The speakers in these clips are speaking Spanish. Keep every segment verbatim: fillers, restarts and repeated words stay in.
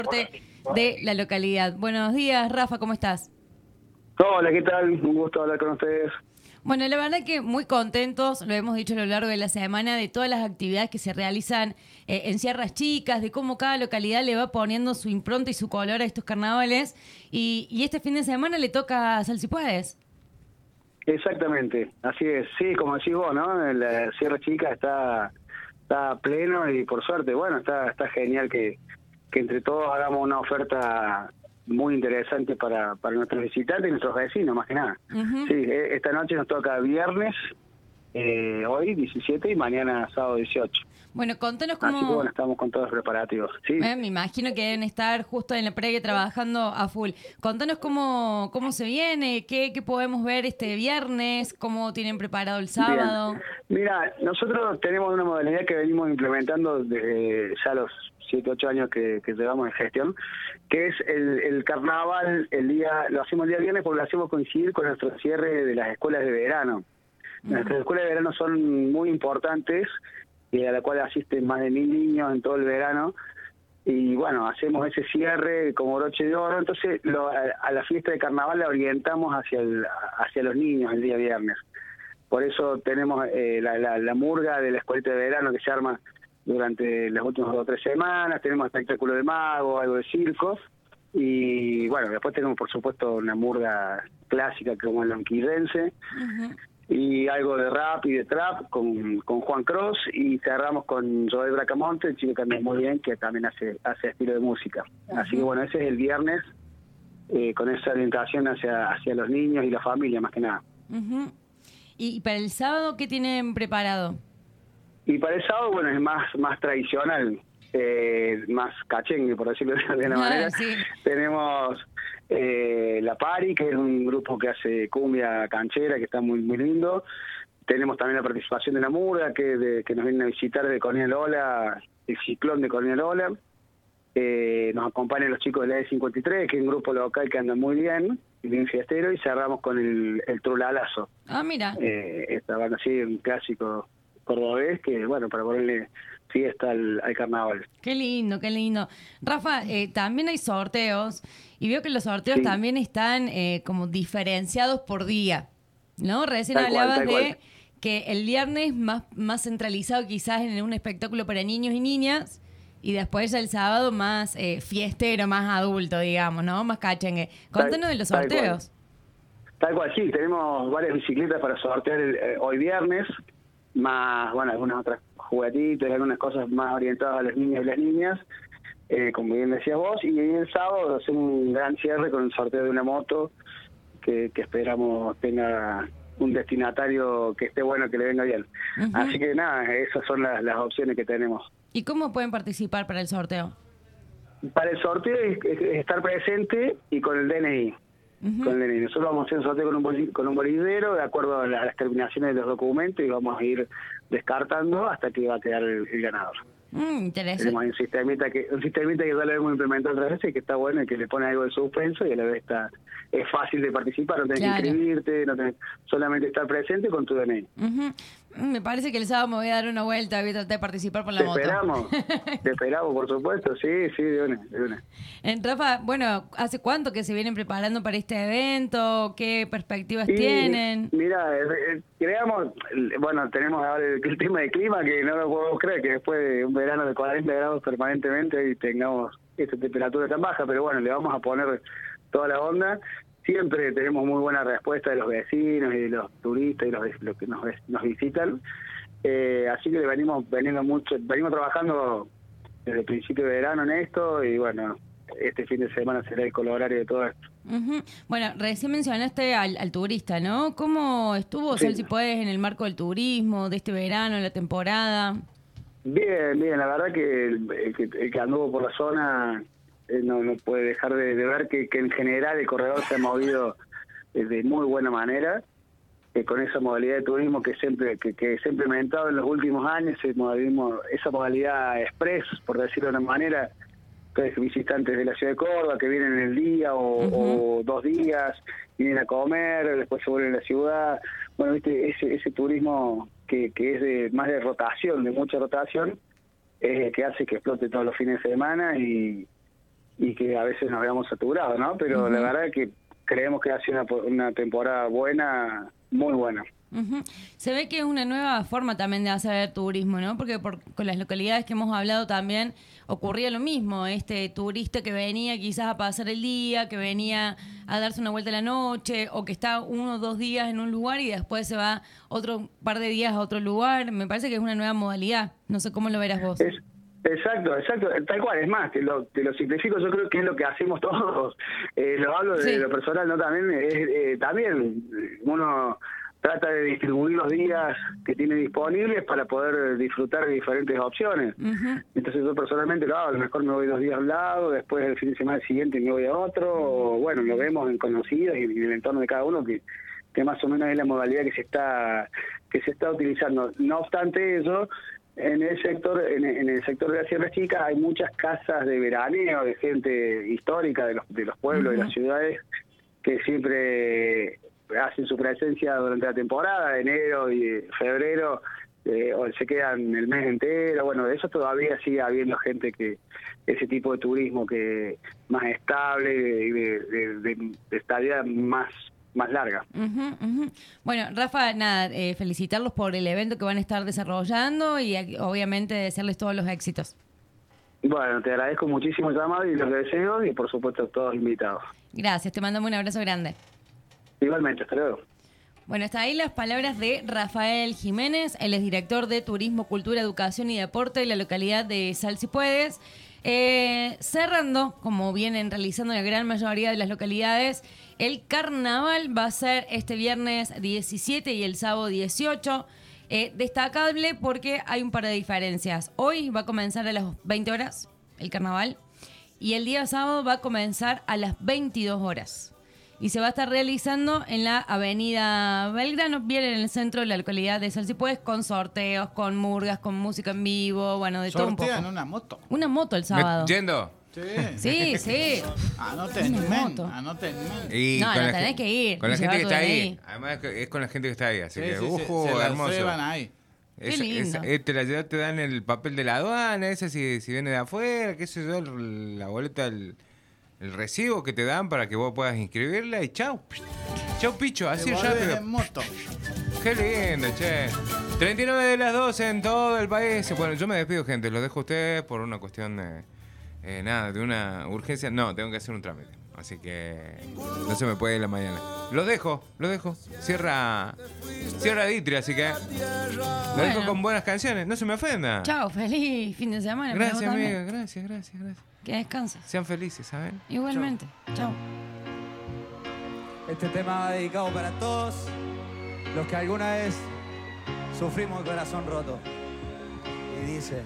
de la localidad. Buenos días, Rafa, ¿cómo estás? Hola, ¿qué tal? Un gusto hablar con ustedes. Bueno, la verdad que muy contentos, lo hemos dicho a lo largo de la semana, de todas las actividades que se realizan eh, en Sierras Chicas, de cómo cada localidad le va poniendo su impronta y su color a estos carnavales. Y, y este fin de semana le toca a Sal Si Puedes. Exactamente, así es. Sí, como decís vos, ¿no? La Sierra Chica está, está pleno y por suerte, bueno, está, está genial que, que entre todos hagamos una oferta muy interesante para, para nuestros visitantes y nuestros vecinos, más que nada. Uh-huh. Sí, esta noche nos toca viernes, eh, hoy diecisiete y mañana sábado dieciocho. Bueno, contanos cómo... Así que bueno, estamos con todos los preparativos. Sí. Eh, me imagino que deben estar justo en la previa trabajando a full. Contanos cómo, cómo se viene, qué, qué podemos ver este viernes, cómo tienen preparado el sábado. Bien. Mira, nosotros tenemos una modalidad que venimos implementando desde ya los siete, ocho años que, que llevamos en gestión, que es el, el carnaval, el día, lo hacemos el día viernes porque lo hacemos coincidir con nuestro cierre de las escuelas de verano. Uh-huh. Nuestras escuelas de verano son muy importantes, y a la cual asisten más de mil niños en todo el verano, y bueno, hacemos ese cierre como broche de oro. Entonces lo, a, a la fiesta de carnaval la orientamos hacia el, hacia los niños el día viernes. Por eso tenemos eh, la, la, la murga de la escuelita de verano que se arma durante las últimas dos o tres semanas. Tenemos espectáculo de mago, algo de circo, y bueno, después tenemos por supuesto una murga clásica como el lonquillense. Uh-huh. Y algo de rap y de trap con, con Juan Cross, y cerramos con Joel Bracamonte, el chico que anda muy bien, que también hace hace estilo de música. Uh-huh. Así que bueno, ese es el viernes, eh, con esa orientación hacia hacia los niños y la familia, más que nada. Uh-huh. ¿Y para el sábado qué tienen preparado? Y para el sábado, bueno, es más, más tradicional, eh, más cachengue, por decirlo de alguna manera. Ah, sí. Tenemos... Eh, La Pari, que es un grupo que hace cumbia canchera, que está muy muy lindo. Tenemos también la participación de la murga, que de, que nos vienen a visitar de Colonia Lola, el ciclón de Colonia Lola. Eh, nos acompañan los chicos de la E cincuenta y tres, que es un grupo local que anda muy bien, bien fiestero, y cerramos con el, el Trulalazo. Ah, mira. Eh, esta banda así, un clásico cordobés, que bueno, para ponerle fiesta al, al carnaval. Qué lindo, qué lindo. Rafa, eh, también hay sorteos, y veo que los sorteos sí. también están eh, como diferenciados por día, ¿no? Recién tal hablabas cual, de cual. que el viernes más, más centralizado quizás en un espectáculo para niños y niñas, y después el sábado más eh, fiestero, más adulto, digamos, ¿no? Más cachengue. Contanos de los sorteos. Tal cual, sí, tenemos varias bicicletas para sortear el, eh, hoy viernes, más, bueno, algunas otras juguetitos, algunas cosas más orientadas a los niños y las niñas, eh, como bien decías vos, y el sábado hacemos un gran cierre con el sorteo de una moto que, que esperamos tenga un destinatario que esté bueno, que le venga bien. Uh-huh. Así que nada, esas son las, las opciones que tenemos. ¿Y cómo pueden participar para el sorteo? Para el sorteo es, es estar presente y con el D N I. Uh-huh. Con el D N I. Nosotros vamos a hacer un sorteo con un, boli, con un bolillero de acuerdo a, la, a las terminaciones de los documentos, y vamos a ir descartando hasta que va a quedar el, el ganador. Mm, interesante. Tenemos un sistemita que un sistemita que ya lo hemos implementado otras veces, que está bueno y que le pone algo de suspenso, y a la vez está es fácil de participar, no tenés claro. que inscribirte, no tenés, solamente estar presente con tu D N I. Uh-huh. Me parece que el sábado me voy a dar una vuelta, voy a tratar de participar por la te moto. Te esperamos, te esperamos, por supuesto, sí, sí, de una, de una. En Rafa, bueno, ¿hace cuánto que se vienen preparando para este evento? ¿Qué perspectivas y, tienen? Mira, eh, creamos, bueno, tenemos ahora el, el tema de clima, que no lo podemos creer, que después de un verano de cuarenta grados permanentemente y tengamos esta temperatura tan baja, pero bueno, le vamos a poner toda la onda. Siempre tenemos muy buena respuesta de los vecinos y de los turistas y los, los que nos, nos visitan. Eh, así que venimos venimos mucho, venimos trabajando desde el principio de verano en esto, y bueno, este fin de semana será el colorario de todo esto. Uh-huh. Bueno, recién mencionaste al, al turista, ¿no? ¿Cómo estuvo, sí. Sal Si Puedes, en el marco del turismo, de este verano, la temporada? Bien, bien, la verdad que el, el, que, el que anduvo por la zona eh, no, no puede dejar de, de ver que, que en general el corredor se ha movido eh, de muy buena manera, eh, con esa modalidad de turismo que siempre que, que se ha implementado en los últimos años, ese modalismo, esa modalidad express, por decirlo de una manera, que visitantes de la ciudad de Córdoba que vienen en el día o, uh-huh. o dos días, vienen a comer, después se vuelven a la ciudad. Bueno, viste, ese, ese turismo que, que es de más de rotación, de mucha rotación, es el que hace que explote todos los fines de semana, y, y que a veces nos veamos saturados, ¿no? Pero uh-huh. la verdad es que creemos que ha sido una, una temporada buena, muy buena. Uh-huh. Se ve que es una nueva forma también de hacer turismo, ¿no? Porque por, con las localidades que hemos hablado también ocurría lo mismo, este turista que venía quizás a pasar el día, que venía a darse una vuelta a la noche, o que está uno o dos días en un lugar y después se va otro par de días a otro lugar. Me parece que es una nueva modalidad, no sé cómo lo verás vos. Es, exacto, exacto, tal cual, es más, te lo, te lo simplifico, yo creo que es lo que hacemos todos, eh, lo hablo de sí. lo personal, ¿no? También, es, eh, también uno trata de distribuir los días que tiene disponibles para poder disfrutar de diferentes opciones. Uh-huh. Entonces yo personalmente lo hago, a lo mejor me voy dos días a un lado, después el fin de semana siguiente me voy a otro, o bueno, lo vemos en conocidos y en el entorno de cada uno, que, que más o menos es la modalidad que se está que se está utilizando. No obstante eso, en el sector en, en el sector de las Sierras Chicas hay muchas casas de veraneo de gente histórica de los, de los pueblos, uh-huh. de las ciudades, que siempre hacen su presencia durante la temporada, de enero y febrero, eh, o se quedan el mes entero. Bueno, de eso todavía sigue habiendo gente que ese tipo de turismo que más estable y de, de, de, de estadía más más larga. Uh-huh, uh-huh. Bueno, Rafa, nada, eh, felicitarlos por el evento que van a estar desarrollando y obviamente desearles todos los éxitos. Bueno, te agradezco muchísimo el llamado y los deseos, y por supuesto todos invitados. Gracias, te mandamos un abrazo grande. Igualmente, hasta luego. Bueno, hasta ahí las palabras de Rafael Jiménez, él es director de Turismo, Cultura, Educación y Deporte de la localidad de Sal Si Puedes. Eh, cerrando, como vienen realizando la gran mayoría de las localidades, el carnaval va a ser este viernes diecisiete y el sábado dieciocho. Eh, destacable porque hay un par de diferencias. Hoy va a comenzar a las veinte horas el carnaval y el día sábado va a comenzar a las veintidós horas. Y se va a estar realizando en la avenida Belgrano, bien en el centro de la localidad de Sal Si Puedes, con sorteos, con murgas, con música en vivo, bueno, de todo un poco. ¿Sortean una moto? Una moto el sábado. ¿Yendo? Sí. Sí, sí. Anoten, men, anoten, men. Y no, no la tenés gen- que ir. Con la gente que está ahí. ahí. Además es con la gente que está ahí, así Sí, que, sí, ujo, se, se hermoso. la llevan ahí. Qué Es, lindo. es, es, te la llevan, te dan el papel de la aduana, ese si, si viene de afuera, qué sé yo, el- la boleta, el, el recibo que te dan para que vos puedas inscribirla y chau. Chau, picho, así Te rápido. volvés en moto. Qué lindo, che. treinta y nueve de las doce en todo el país. Bueno, yo me despido, gente. Los dejo a ustedes por una cuestión de... Eh, nada, de una urgencia. No, tengo que hacer un trámite. Así que no se me puede ir la mañana. Los dejo, los dejo. Cierra Cierra Ditri, así que los Bueno. dejo con buenas canciones. No se me ofenda. Chao, feliz fin de semana. para Gracias, vos también. amiga. Gracias, gracias, gracias. Que descanses. Sean felices, ¿saben? Igualmente. Chao. Este tema va dedicado para todos los que alguna vez sufrimos el corazón roto. Y dice: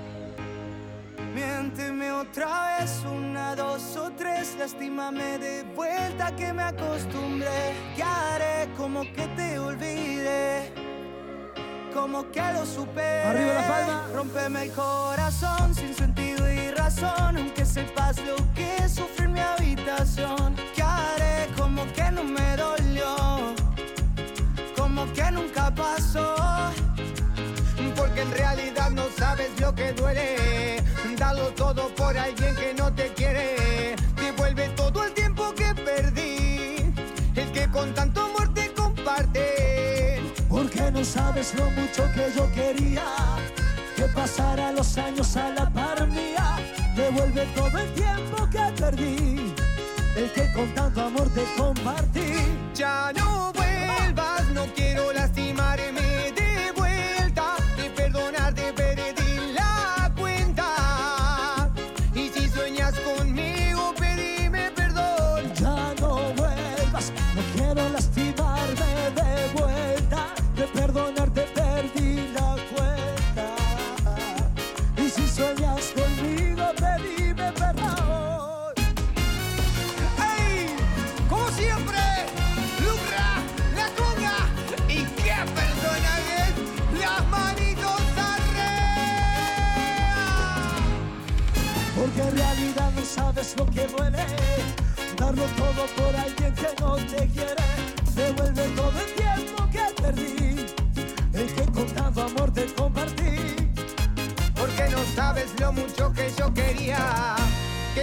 miénteme otra vez, una, dos o tres, lastímame de vuelta que me acostumbré. ¿Qué haré? Como que te olvide, como que lo supere. Arriba la palma. Rómpeme el corazón sin sentido y razón, aunque sepas lo que sufrí en mi habitación. ¿Qué haré? Como que no me dolió, como que nunca pasó, porque en realidad no sabes lo que duele. Dalo todo por alguien que no te quiere. Devuelve todo el tiempo que perdí, el que con tanto amor te comparte. Porque no sabes lo mucho que yo quería que pasara los años a la par mía. Devuelve todo el tiempo que perdí, el que con tanto amor te compartí. Ya no vuelvas, no quiero lastimarme de vuelta, y perdonarte perdí la cuenta. Y si sueñas conmigo, pedime perdón. Ya no vuelvas, no quiero lastimarme de vuelta, de perdonarte perdí la cuenta. Y si sueñas conmigo, pedime perdón. ¡Ey! Como siempre, lucra la conga. ¿Y qué persona es? Las manitos arriba. Porque en realidad no sabes lo que duele, darlo todo por alguien que no te quiere. Devuelve todo el tiempo que perdí, el que con tanto amor te compartí. Porque no sabes lo mucho que yo quería que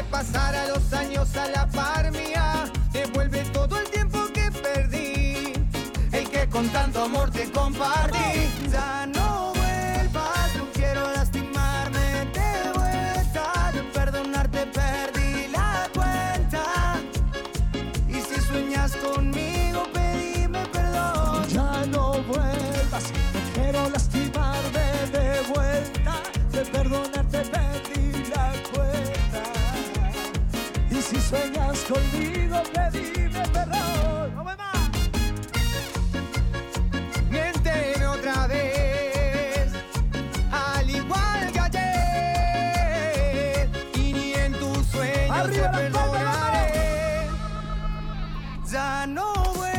pasara los años a la par mía, devuelve todo el tiempo que perdí, el que con tanto amor te compartí. Ya no vuelvas, no quiero lastimarme de vuelta, de perdonarte perdí la cuenta. Y si sueñas conmigo, pedime perdón. Ya no vuelvas, no quiero lastimarme de vuelta, de perdonarte perdí la cuenta. Y si sueñas conmigo, pedime perdón. ¡No me más! Miénteme otra vez, al igual que ayer, y ni en tus sueños te perdonaré. Ya no vuelvas.